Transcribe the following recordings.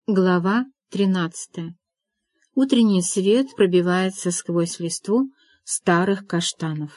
Глава 13. Утренний свет пробивается сквозь листву старых каштанов.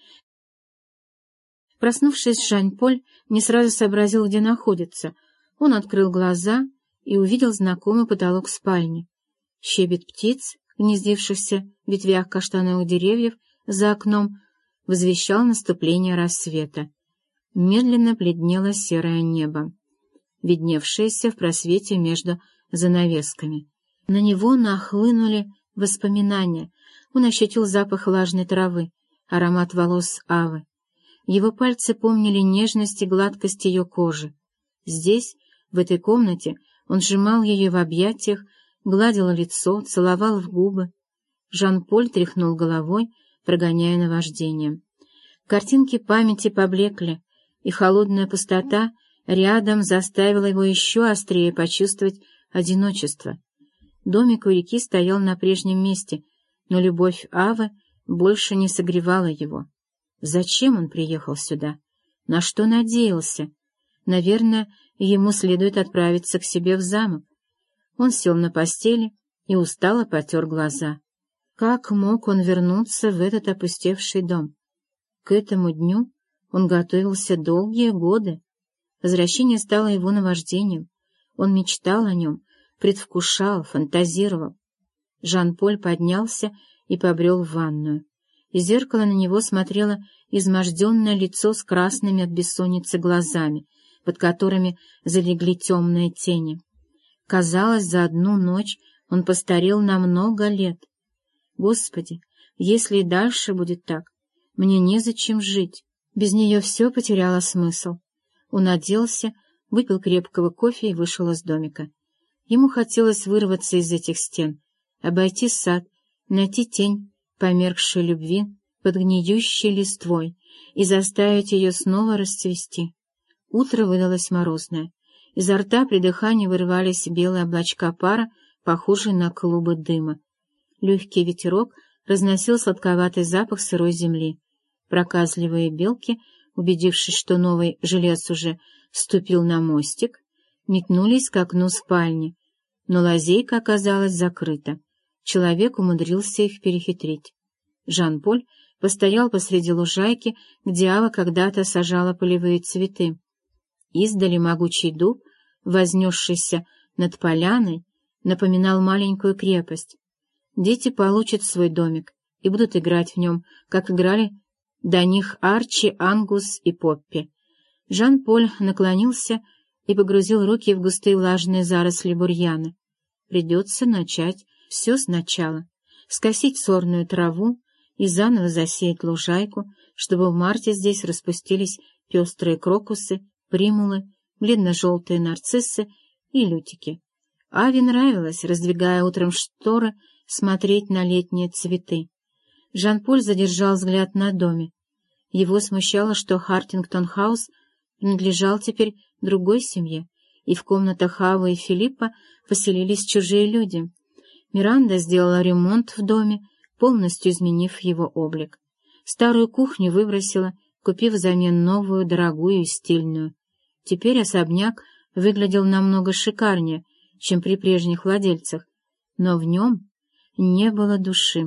Проснувшись, Жан-Поль не сразу сообразил, где находится. Он открыл глаза и увидел знакомый потолок спальни. Щебет птиц, гнездившихся в ветвях каштановых деревьев за окном, возвещал наступление рассвета. Медленно бледнело серое небо, видневшееся в просвете между занавесками. На него нахлынули воспоминания. Он ощутил запах влажной травы, аромат волос Авы. Его пальцы помнили нежность и гладкость ее кожи. Здесь, в этой комнате, он сжимал ее в объятиях, гладил лицо, целовал в губы. Жан-Поль тряхнул головой, прогоняя наваждение. Картинки памяти поблекли, и холодная пустота рядом заставила его еще острее почувствовать одиночество. Домик у реки стоял на прежнем месте, но любовь Авы больше не согревала его. Зачем он приехал сюда? На что надеялся? Наверное, ему следует отправиться к себе в замок. Он сел на постели и устало потер глаза. Как мог он вернуться в этот опустевший дом? К этому дню он готовился долгие годы. Возвращение стало его наваждением. Он мечтал о нем, предвкушал, фантазировал. Жан-Поль поднялся и побрел в ванную. Из зеркала на него смотрело изможденное лицо с красными от бессонницы глазами, под которыми залегли темные тени. Казалось, за одну ночь он постарел на много лет. Господи, если и дальше будет так, мне незачем жить. Без нее все потеряло смысл. Он оделся, выпил крепкого кофе и вышел из домика. Ему хотелось вырваться из этих стен, обойти сад, найти тень померкшей любви под гниющей листвой и заставить ее снова расцвести. Утро выдалось морозное. Изо рта при дыхании вырывались белые облачка пара, похожие на клубы дыма. Легкий ветерок разносил сладковатый запах сырой земли. Проказливые белки, убедившись, что новый жилец уже ступил на мостик, метнулись к окну спальни, но лазейка оказалась закрыта. Человек умудрился их перехитрить. Жан-Поль постоял посреди лужайки, где Ава когда-то сажала полевые цветы. Издали могучий дуб, вознесшийся над поляной, напоминал маленькую крепость. Дети получат свой домик и будут играть в нем, как играли до них Арчи, Ангус и Поппи. Жан-Поль наклонился и погрузил руки в густые влажные заросли бурьяна. Придется начать все сначала, скосить сорную траву и заново засеять лужайку, чтобы в марте здесь распустились пестрые крокусы, примулы, бледно-желтые нарциссы и лютики. Аве нравилось, раздвигая утром шторы, смотреть на летние цветы. Жан-Поль задержал взгляд на доме. Его смущало, что Хартингтон-хаус принадлежал теперь другой семье, и в комнатах Авы и Филиппа поселились чужие люди. Миранда сделала ремонт в доме, полностью изменив его облик. Старую кухню выбросила, купив взамен новую, дорогую и стильную. Теперь особняк выглядел намного шикарнее, чем при прежних владельцах, но в нем не было души.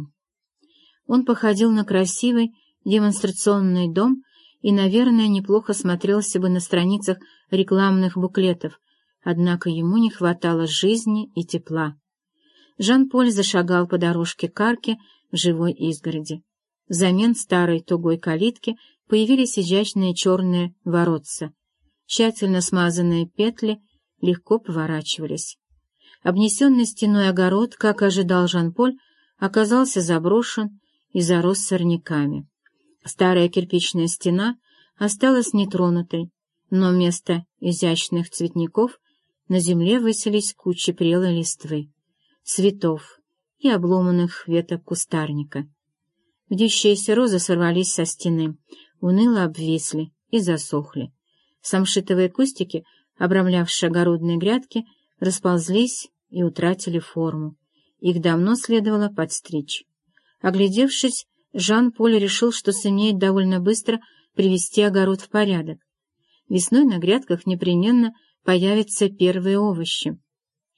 Он походил на красивый демонстрационный дом и, наверное, неплохо смотрелся бы на страницах рекламных буклетов, однако ему не хватало жизни и тепла. Жан-Поль зашагал по дорожке к арке в живой изгороди. Взамен старой тугой калитки появились изящные черные воротца. Тщательно смазанные петли легко поворачивались. Обнесенный стеной огород, как ожидал Жан-Поль, оказался заброшен и зарос сорняками. Старая кирпичная стена осталась нетронутой, но вместо изящных цветников на земле высились кучи прелой листвы, цветов и обломанных веток кустарника. Вьющиеся розы сорвались со стены, уныло обвисли и засохли. Самшитовые кустики, обрамлявшие огородные грядки, расползлись и утратили форму. Их давно следовало подстричь. Оглядевшись, Жан-Поль решил, что сумеет довольно быстро привести огород в порядок. Весной на грядках непременно появятся первые овощи.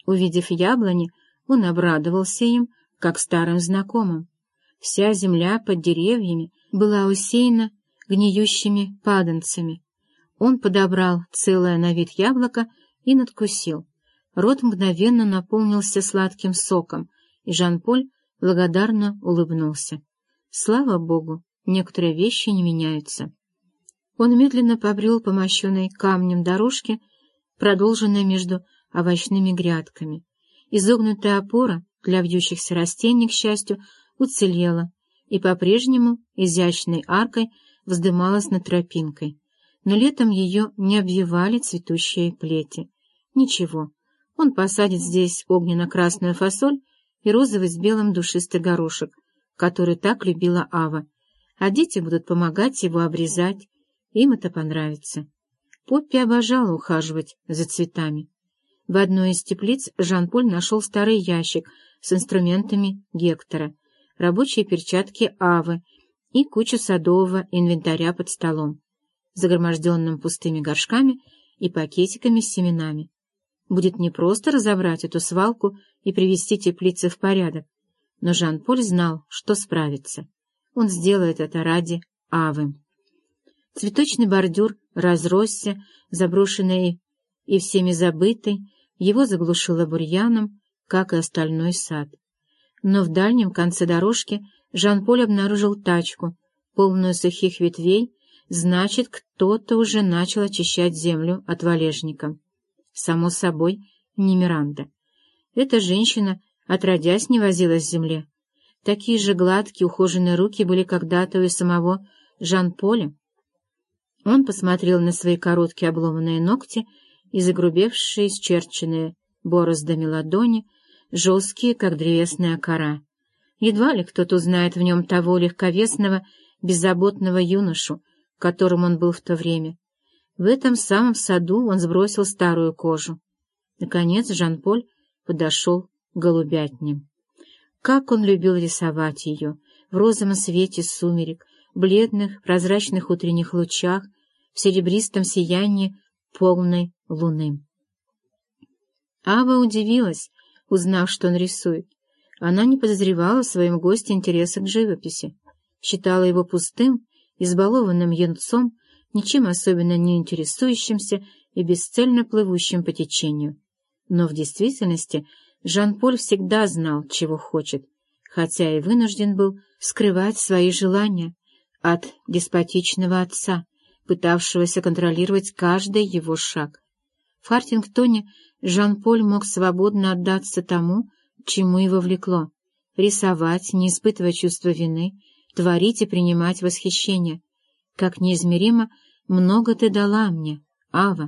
Увидев яблони, он обрадовался им, как старым знакомым. Вся земля под деревьями была усеяна гниющими паданцами. Он подобрал целое на вид яблоко и надкусил. Рот мгновенно наполнился сладким соком, и Жан-Поль благодарно улыбнулся. Слава Богу, некоторые вещи не меняются. Он медленно побрел по мощенной камнем дорожке, продолженной между овощными грядками. Изогнутая опора для вьющихся растений, к счастью, уцелела и по-прежнему изящной аркой вздымалась над тропинкой. Но летом ее не обвивали цветущие плети. Ничего, он посадит здесь огненно-красную фасоль и розовый с белым душистый горошек, который так любила Ава, а дети будут помогать его обрезать, им это понравится. Поппи обожала ухаживать за цветами. В одной из теплиц Жан-Поль нашел старый ящик с инструментами Гектора, рабочие перчатки Авы и кучу садового инвентаря под столом, загроможденным пустыми горшками и пакетиками с семенами. Будет непросто разобрать эту свалку и привести теплицы в порядок, но Жан-Поль знал, что справится. Он сделает это ради Авы. Цветочный бордюр разросся, заброшенный и всеми забытый, его заглушило бурьяном, как и остальной сад. Но в дальнем конце дорожки Жан-Поль обнаружил тачку, полную сухих ветвей, значит, кто-то уже начал очищать землю от валежника. Само собой, не Миранда. Эта женщина, отродясь, не возилась в земле. Такие же гладкие, ухоженные руки были когда-то у самого Жан-Поля. Он посмотрел на свои короткие обломанные ногти и загрубевшие, исчерченные бороздами ладони, жесткие, как древесная кора. Едва ли кто-то узнает в нем того легковесного, беззаботного юношу, которым он был в то время. В этом самом саду он сбросил старую кожу. Наконец Жан-Поль подошел к голубятне. Как он любил рисовать ее в розовом свете сумерек, бледных, прозрачных утренних лучах, в серебристом сиянии полной луны. Ава удивилась, узнав, что он рисует. Она не подозревала в своем госте интереса к живописи, считала его пустым, избалованным юнцом, ничем особенно не интересующимся и бесцельно плывущим по течению. Но в действительности Жан-Поль всегда знал, чего хочет, хотя и вынужден был скрывать свои желания от деспотичного отца, пытавшегося контролировать каждый его шаг. В Хартингтоне Жан-Поль мог свободно отдаться тому, чему его влекло — рисовать, не испытывая чувства вины, творить и принимать восхищение. Как неизмеримо много ты дала мне, Ава.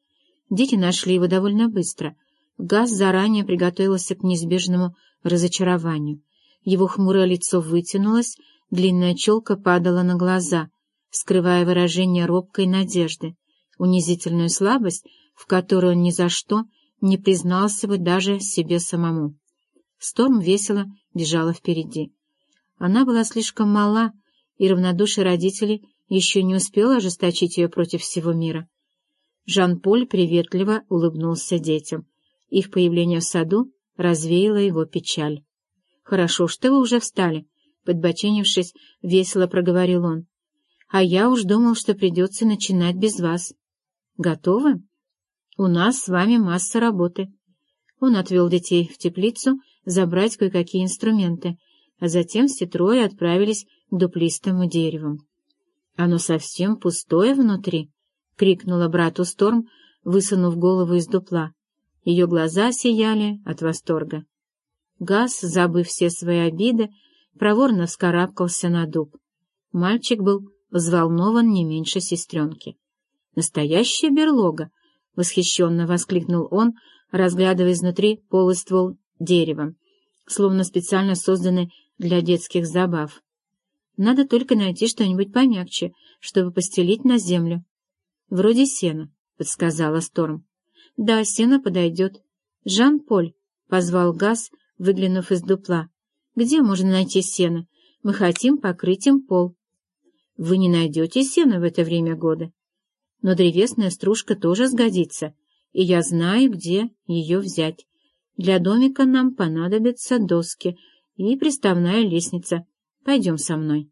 Дети нашли его довольно быстро. Газ заранее приготовился к неизбежному разочарованию. Его хмурое лицо вытянулось, длинная челка падала на глаза, скрывая выражение робкой надежды, унизительную слабость, в которую он ни за что не признался бы даже себе самому. Сторм весело бежала впереди. Она была слишком мала, и равнодушие родителей еще не успело ожесточить ее против всего мира. Жан-Поль приветливо улыбнулся детям. Их появление в саду развеяло его печаль. — Хорошо, что вы уже встали, — подбоченившись, весело проговорил он. — А я уж думал, что придется начинать без вас. — Готовы? У нас с вами масса работы. Он отвел детей в теплицу забрать кое-какие инструменты, а затем все трое отправились к дуплистому дереву. — Оно совсем пустое внутри, — крикнула брату Сторм, высунув голову из дупла. Ее глаза сияли от восторга. Газ, забыв все свои обиды, проворно вскарабкался на дуб. Мальчик был взволнован не меньше сестренки. «Настоящая берлога!» — восхищенно воскликнул он, разглядывая изнутри полый ствол дерева, словно специально созданный для детских забав. «Надо только найти что-нибудь помягче, чтобы постелить на землю». «Вроде сена», — подсказала Сторм. «Да, сено подойдет». «Жан-Поль», — позвал Газ, выглянув из дупла. «Где можно найти сено? Мы хотим покрыть им пол». «Вы не найдете сена в это время года. Но древесная стружка тоже сгодится, и я знаю, где ее взять. Для домика нам понадобятся доски и приставная лестница. Пойдем со мной».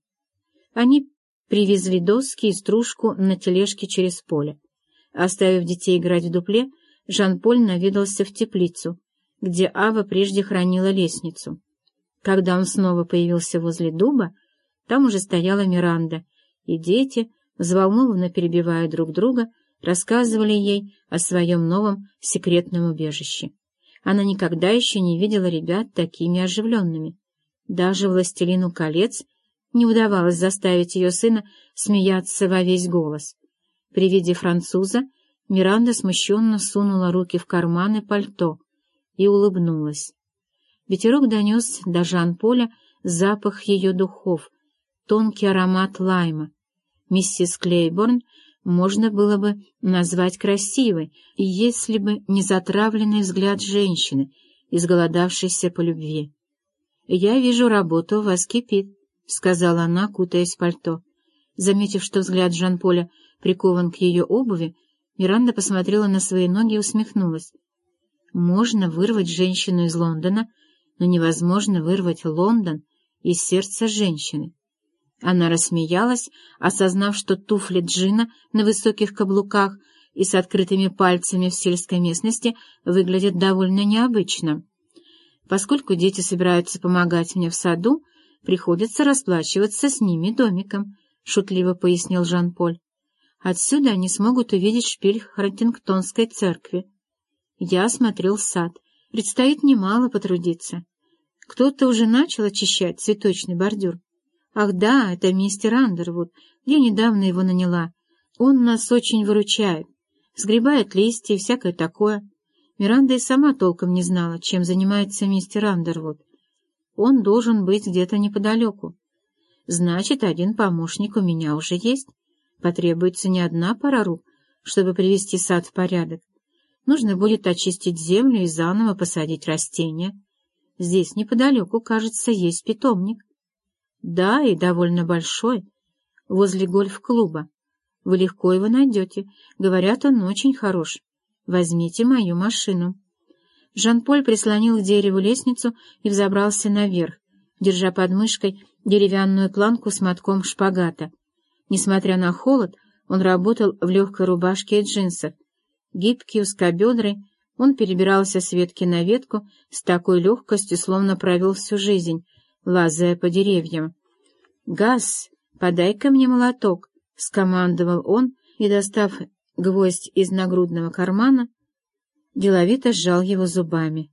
Они привезли доски и стружку на тележке через поле. Оставив детей играть в дупле, Жан-Поль наведался в теплицу, где Ава прежде хранила лестницу. Когда он снова появился возле дуба, там уже стояла Миранда, и дети, взволнованно перебивая друг друга, рассказывали ей о своем новом секретном убежище. Она никогда еще не видела ребят такими оживленными. Даже «Властелину колец» не удавалось заставить ее сына смеяться во весь голос. При виде француза Миранда смущенно сунула руки в карманы пальто и улыбнулась. Ветерок донес до Жан-Поля запах ее духов, тонкий аромат лайма. Миссис Клейборн можно было бы назвать красивой, если бы не затравленный взгляд женщины, изголодавшейся по любви. «Я вижу, работа у вас кипит», — сказала она, кутаясь в пальто. Заметив, что взгляд Жан-Поля прикован к ее обуви, Миранда посмотрела на свои ноги и усмехнулась. «Можно вырвать женщину из Лондона, но невозможно вырвать Лондон из сердца женщины». Она рассмеялась, осознав, что туфли Джина на высоких каблуках и с открытыми пальцами в сельской местности выглядят довольно необычно. «Поскольку дети собираются помогать мне в саду, приходится расплачиваться с ними домиком», — шутливо пояснил Жан-Поль. «Отсюда они смогут увидеть шпиль Хартингтонской церкви. Я осмотрел сад. Предстоит немало потрудиться. Кто-то уже начал очищать цветочный бордюр. Ах да, это мистер Андервуд. Я недавно его наняла. Он нас очень выручает. Сгребает листья и всякое такое». Миранда и сама толком не знала, чем занимается мистер Андервуд. Он должен быть где-то неподалеку. Значит, один помощник у меня уже есть. Потребуется не одна пара рук, чтобы привести сад в порядок. Нужно будет очистить землю и заново посадить растения. Здесь неподалеку, кажется, есть питомник. Да, и довольно большой, возле гольф-клуба. Вы легко его найдете. Говорят, он очень хорош. Возьмите мою машину». Жан-Поль прислонил к дереву лестницу и взобрался наверх, держа под мышкой деревянную планку с мотком шпагата. Несмотря на холод, он работал в легкой рубашке и джинсах. Гибкий, узкобедрый, он перебирался с ветки на ветку с такой легкостью, словно провел всю жизнь, лазая по деревьям. «Газ, подай-ка мне молоток», — скомандовал он и, достав гвоздь из нагрудного кармана, деловито сжал его зубами.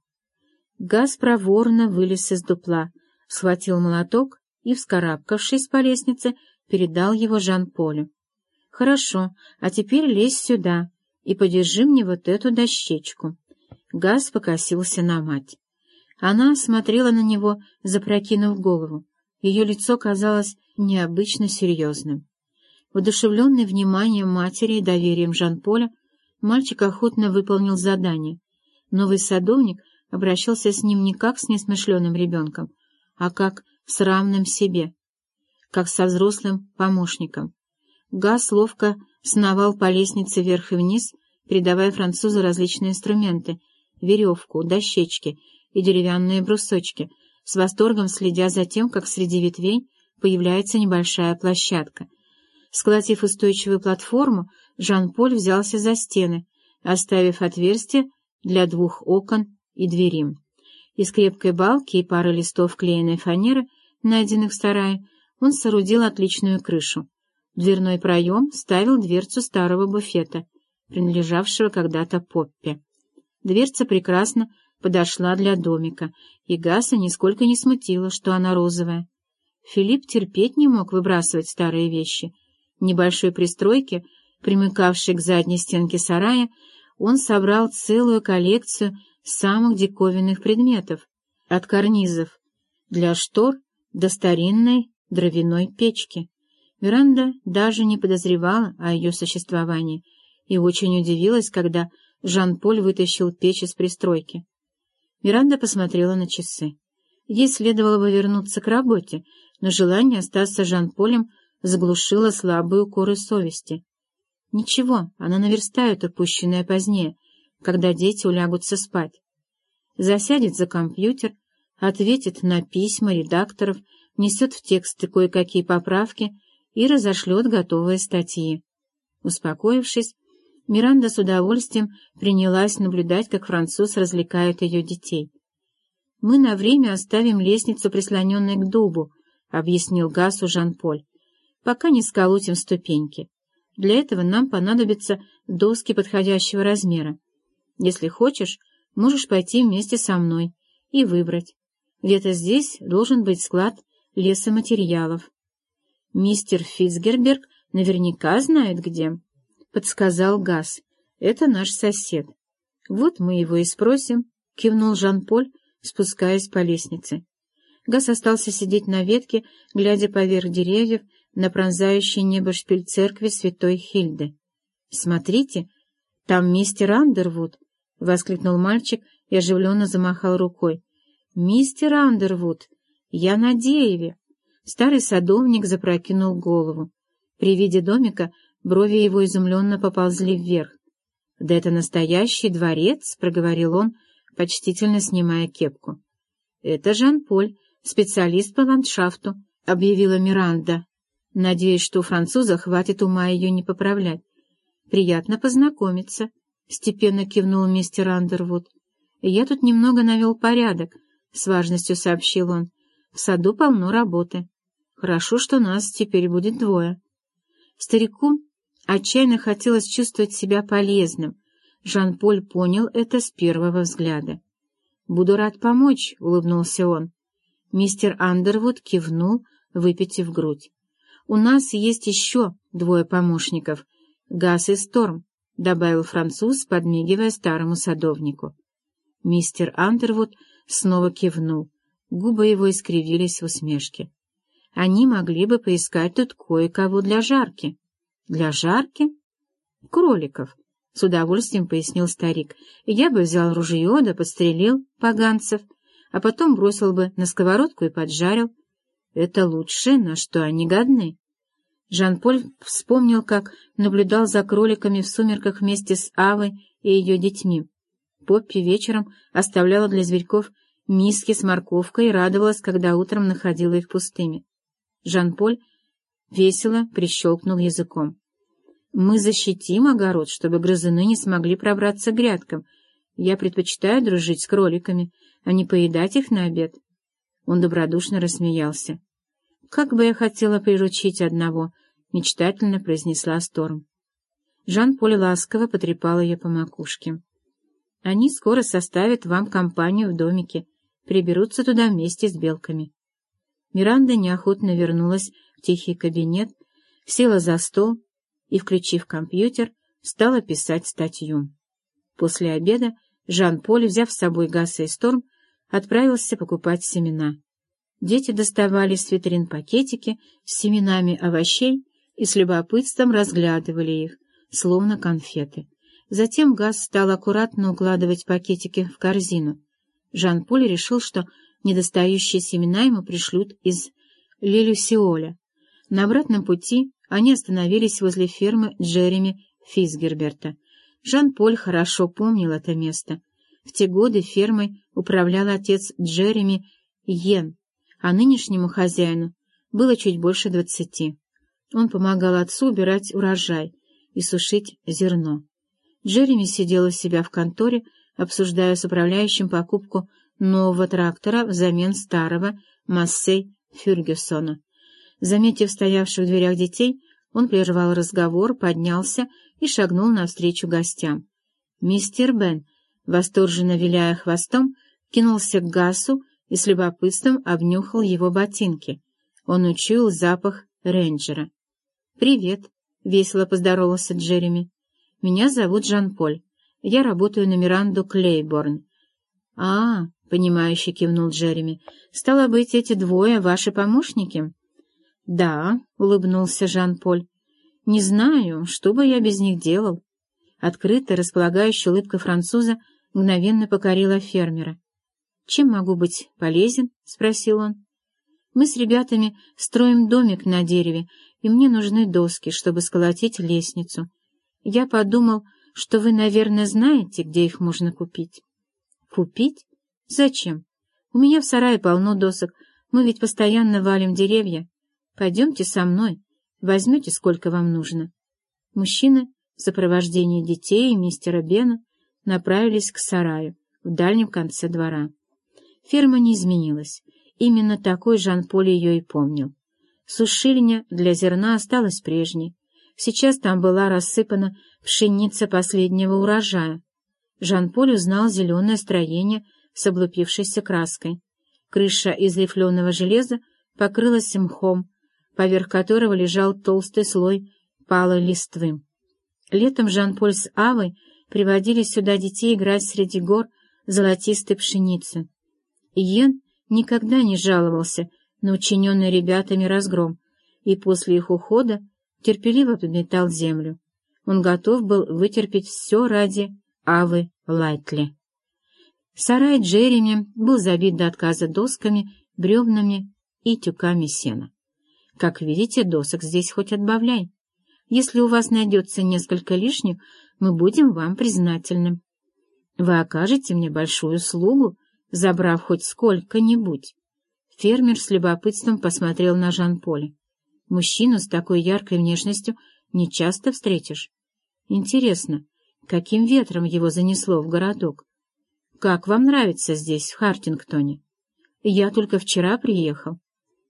Газ проворно вылез из дупла, схватил молоток и, вскарабкавшись по лестнице, передал его Жан-Полю. «Хорошо, а теперь лезь сюда и подержи мне вот эту дощечку». Газ покосился на мать. Она смотрела на него, запрокинув голову. Ее лицо казалось необычно серьезным. Воодушевленный вниманием матери и доверием Жан-Поля, мальчик охотно выполнил задание. Новый садовник обращался с ним не как с несмышленым ребенком, а как с равным себе, как со взрослым помощником. Газ ловко сновал по лестнице вверх и вниз, передавая французу различные инструменты — веревку, дощечки и деревянные брусочки, с восторгом следя за тем, как среди ветвей появляется небольшая площадка. Сколотив устойчивую платформу, Жан-Поль взялся за стены, оставив отверстие для 2 окон и двери. Из крепкой балки и пары листов клееной фанеры, найденных в сарае, он соорудил отличную крышу. В дверной проем ставил дверцу старого буфета, принадлежавшего когда-то Поппе. Дверца прекрасно подошла для домика, и Гаса нисколько не смутило, что она розовая. Филипп терпеть не мог выбрасывать старые вещи. В небольшой пристройке, примыкавшей к задней стенке сарая, он собрал целую коллекцию самых диковинных предметов, от карнизов для штор до старинной дровяной печки. Миранда даже не подозревала о ее существовании и очень удивилась, когда Жан-Поль вытащил печь из пристройки. Миранда посмотрела на часы. Ей следовало бы вернуться к работе, но желание остаться с Жан-Полем заглушило слабые укоры совести. Ничего, она наверстает упущенное позднее, когда дети улягутся спать. засядет за компьютер, ответит на письма редакторов, внесет в тексты кое-какие поправки и разошлет готовые статьи. Успокоившись, Миранда с удовольствием принялась наблюдать, как француз развлекает ее детей. «Мы на время оставим лестницу, прислоненной к дубу», — объяснил Гасу Жан-Поль, «пока не сколотим ступеньки. Для этого нам понадобятся доски подходящего размера. Если хочешь, можешь пойти вместе со мной и выбрать. Где-то здесь должен быть склад лесоматериалов. Мистер Фицгерберг наверняка знает где», — подсказал Гас. «Это наш сосед». «Вот мы его и спросим», — кивнул Жан-Поль, спускаясь по лестнице. Гас остался сидеть на ветке, глядя поверх деревьев на пронзающее небо шпиль церкви святой Хильды. «Смотрите, там мистер Андервуд!» — воскликнул мальчик и оживленно замахал рукой. «Мистер Андервуд! Я на дереве!» Старый садовник запрокинул голову. При виде домика брови его изумленно поползли вверх. «Да это настоящий дворец!» — проговорил он, почтительно снимая кепку. «Это Жан-Поль, специалист по ландшафту», — объявила Миранда. «Надеюсь, что у француза хватит ума ее не поправлять». «Приятно познакомиться», — степенно кивнул мистер Андервуд. «Я тут немного навел порядок», — с важностью сообщил он. «В саду полно работы. Хорошо, что нас теперь будет двое». Старику отчаянно хотелось чувствовать себя полезным. Жан-Поль понял это с первого взгляда. «Буду рад помочь», — улыбнулся он. Мистер Андервуд кивнул, выпитив грудь. «У нас есть еще двое помощников, Гас и Сторм», — добавил француз, подмигивая старому садовнику. Мистер Андервуд снова кивнул, губы его искривились в усмешке. «Они могли бы поискать тут кое-кого для жарки». «Для жарки?» «Кроликов», — с удовольствием пояснил старик. «Я бы взял ружье да подстрелил поганцев, а потом бросил бы на сковородку и поджарил. Это лучшее, на что они годны». Жан-Поль вспомнил, как наблюдал за кроликами в сумерках вместе с Авой и ее детьми. Поппи вечером оставляла для зверьков миски с морковкой и радовалась, когда утром находила их пустыми. Жан-Поль весело прищелкнул языком. «Мы защитим огород, чтобы грызуны не смогли пробраться к грядкам. Я предпочитаю дружить с кроликами, а не поедать их на обед». Он добродушно рассмеялся. «Как бы я хотела приручить одного», — мечтательно произнесла Сторм. Жан-Поль ласково потрепал ее по макушке. «Они скоро составят вам компанию в домике, приберутся туда вместе с белками». Миранда неохотно вернулась в тихий кабинет, села за стол и, включив компьютер, стала писать статью. После обеда Жан-Поль, взяв с собой Гаса и Сторм, отправился покупать семена. Дети доставали с витрин пакетики с семенами овощей и с любопытством разглядывали их, словно конфеты. Затем Гас стал аккуратно укладывать пакетики в корзину. Жан-Поль решил, что недостающие семена ему пришлют из Ле-Люсиоля. На обратном пути они остановились возле фермы Джереми Фицгерберта. Жан-Поль хорошо помнил это место. В те годы фермой управлял отец Джереми Йен, а нынешнему хозяину было чуть больше 20. Он помогал отцу убирать урожай и сушить зерно. Джереми сидел у себя в конторе, обсуждая с управляющим покупку нового трактора взамен старого Массей Фергюсона. Заметив стоявших в дверях детей, он прервал разговор, поднялся и шагнул навстречу гостям. Мистер Бен, восторженно виляя хвостом, кинулся к Гасу и с любопытством обнюхал его ботинки. Он учуял запах рейнджера. «Привет», — весело поздоровался Джереми. «Меня зовут Жан-Поль. Я работаю на Миранду Клейборн». «А, — понимающе кивнул Джереми, — стало быть, эти двое ваши помощники?» «Да», — улыбнулся Жан-Поль. «Не знаю, что бы я без них делал». Открытая, располагающая улыбка француза мгновенно покорила фермера. «Чем могу быть полезен?» — спросил он. «Мы с ребятами строим домик на дереве, и мне нужны доски, чтобы сколотить лестницу. Я подумал, что вы, наверное, знаете, где их можно купить». «Купить?» Зачем? У меня в сарае полно досок, мы ведь постоянно валим деревья. Пойдемте со мной, возьмете, сколько вам нужно. Мужчины в сопровождении детей и мистера Бена направились к сараю в дальнем конце двора. Ферма не изменилась. Именно такой Жан-Поль ее и помнил. Сушильня для зерна осталась прежней. Сейчас там была рассыпана пшеница последнего урожая. Жан-Поль узнал зеленое строение с облупившейся краской. Крыша из рифленого железа покрылась мхом, поверх которого лежал толстый слой палой листвы. Летом Жан-Поль с Авой приводили сюда детей играть среди гор золотистой пшеницы. Иен никогда не жаловался на учиненный ребятами разгром, и после их ухода терпеливо подметал землю. Он готов был вытерпеть все ради Авы Лайтли. Сарай Джереми был забит до отказа досками, бревнами и тюками сена. Как видите, досок здесь хоть отбавляй. Если у вас найдется несколько лишних, мы будем вам признательны. Вы окажете мне большую услугу, забрав хоть сколько-нибудь. Фермер с любопытством посмотрел на Жан-Поля. Мужчину с такой яркой внешностью не часто встретишь. Интересно, каким ветром его занесло в городок? Как вам нравится здесь, в Хартингтоне? Я только вчера приехал.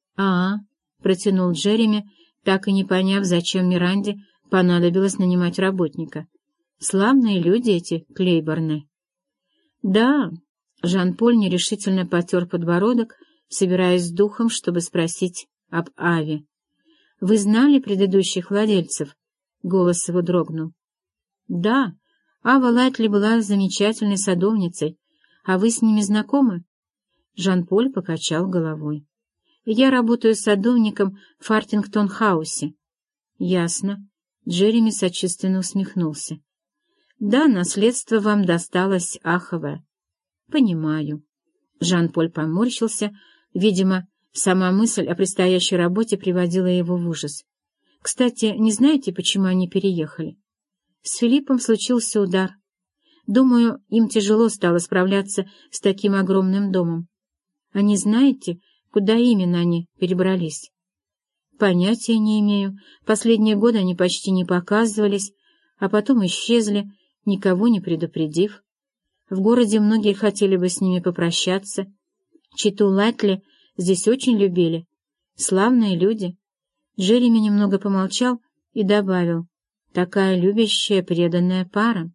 Протянул Джереми, так и не поняв, зачем Миранде понадобилось нанимать работника. Славные люди эти Клейборны. Да, Жан-Поль нерешительно потер подбородок, собираясь с духом, чтобы спросить об Аве. Вы знали предыдущих владельцев? Голос его дрогнул. Да, Ава Лайтли была замечательной садовницей. А вы с ними знакомы? Жан-Поль покачал головой. Я работаю садовником в Фартингтон-хаусе. Ясно. Джереми сочувственно усмехнулся. Да, наследство вам досталось аховое. Понимаю. Жан-Поль поморщился. Видимо, сама мысль о предстоящей работе приводила его в ужас. Кстати, не знаете, почему они переехали? С Филиппом случился удар. Думаю, им тяжело стало справляться с таким огромным домом. А не знаете, куда именно они перебрались? Понятия не имею. Последние годы они почти не показывались, а потом исчезли, никого не предупредив. В городе многие хотели бы с ними попрощаться. Читу Лайтли здесь очень любили. Славные люди. Джереми немного помолчал и добавил: такая любящая, преданная пара.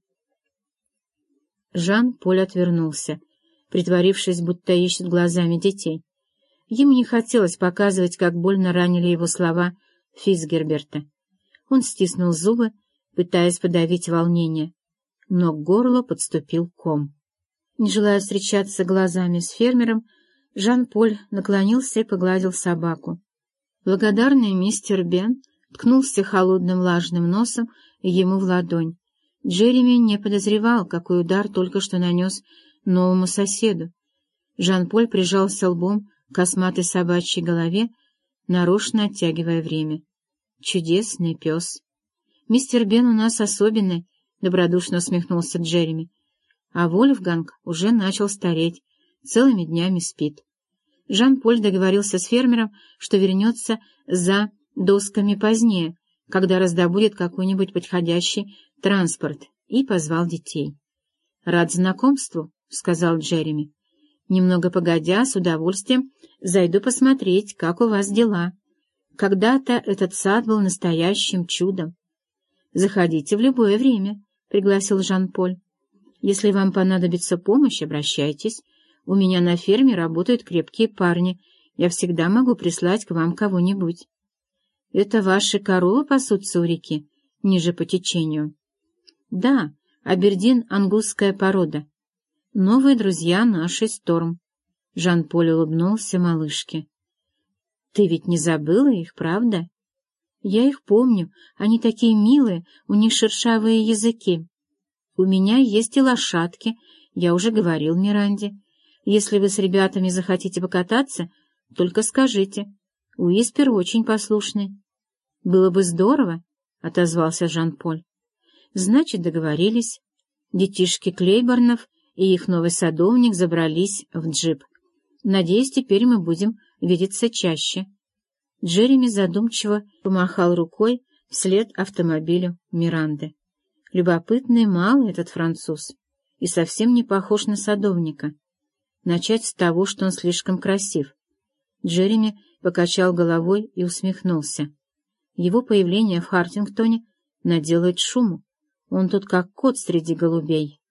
Жан-Поль отвернулся, притворившись, будто ищет глазами детей. Ему не хотелось показывать, как больно ранили его слова Фицгерберта. Он стиснул зубы, пытаясь подавить волнение, но к горлу подступил ком. Не желая встречаться глазами с фермером, Жан-Поль наклонился и погладил собаку. Благодарный мистер Бен ткнулся холодным влажным носом ему в ладонь. Джереми не подозревал, какой удар только что нанес новому соседу. Жан-Поль прижался лбом к косматой собачьей голове, нарочно оттягивая время. Чудесный пес. «Мистер Бен у нас особенный», — добродушно усмехнулся Джереми. А Вольфганг уже начал стареть, целыми днями спит. Жан-Поль договорился с фермером, что вернется за досками позднее, когда раздобудет какой-нибудь подходящий транспорт, и позвал детей. «Рад знакомству», — сказал Джереми. «Немного погодя, с удовольствием зайду посмотреть, как у вас дела. Когда-то этот сад был настоящим чудом». «Заходите в любое время», — пригласил Жан-Поль. «Если вам понадобится помощь, обращайтесь. У меня на ферме работают крепкие парни. Я всегда могу прислать к вам кого-нибудь». «Это ваши коровы пасутся у реки, ниже по течению?» «Да, абердин-ангусская порода. Новые друзья нашей Сторм». Жан-Поль улыбнулся малышке. «Ты ведь не забыла их, правда?» «Я их помню. Они такие милые, у них шершавые языки. У меня есть и лошадки, я уже говорил Миранде. Если вы с ребятами захотите покататься, только скажите. Уиспер очень послушный». «Было бы здорово», — отозвался Жан-Поль. «Значит, договорились. Детишки Клейборнов и их новый садовник забрались в джип. «Надеюсь, теперь мы будем видеться чаще». Джереми задумчиво помахал рукой вслед автомобилю Миранды. Любопытный малый этот француз и совсем не похож на садовника. Начать с того, что он слишком красив. Джереми покачал головой и усмехнулся. Его появление в Хартингтоне наделает шуму. Он тут как кот среди голубей.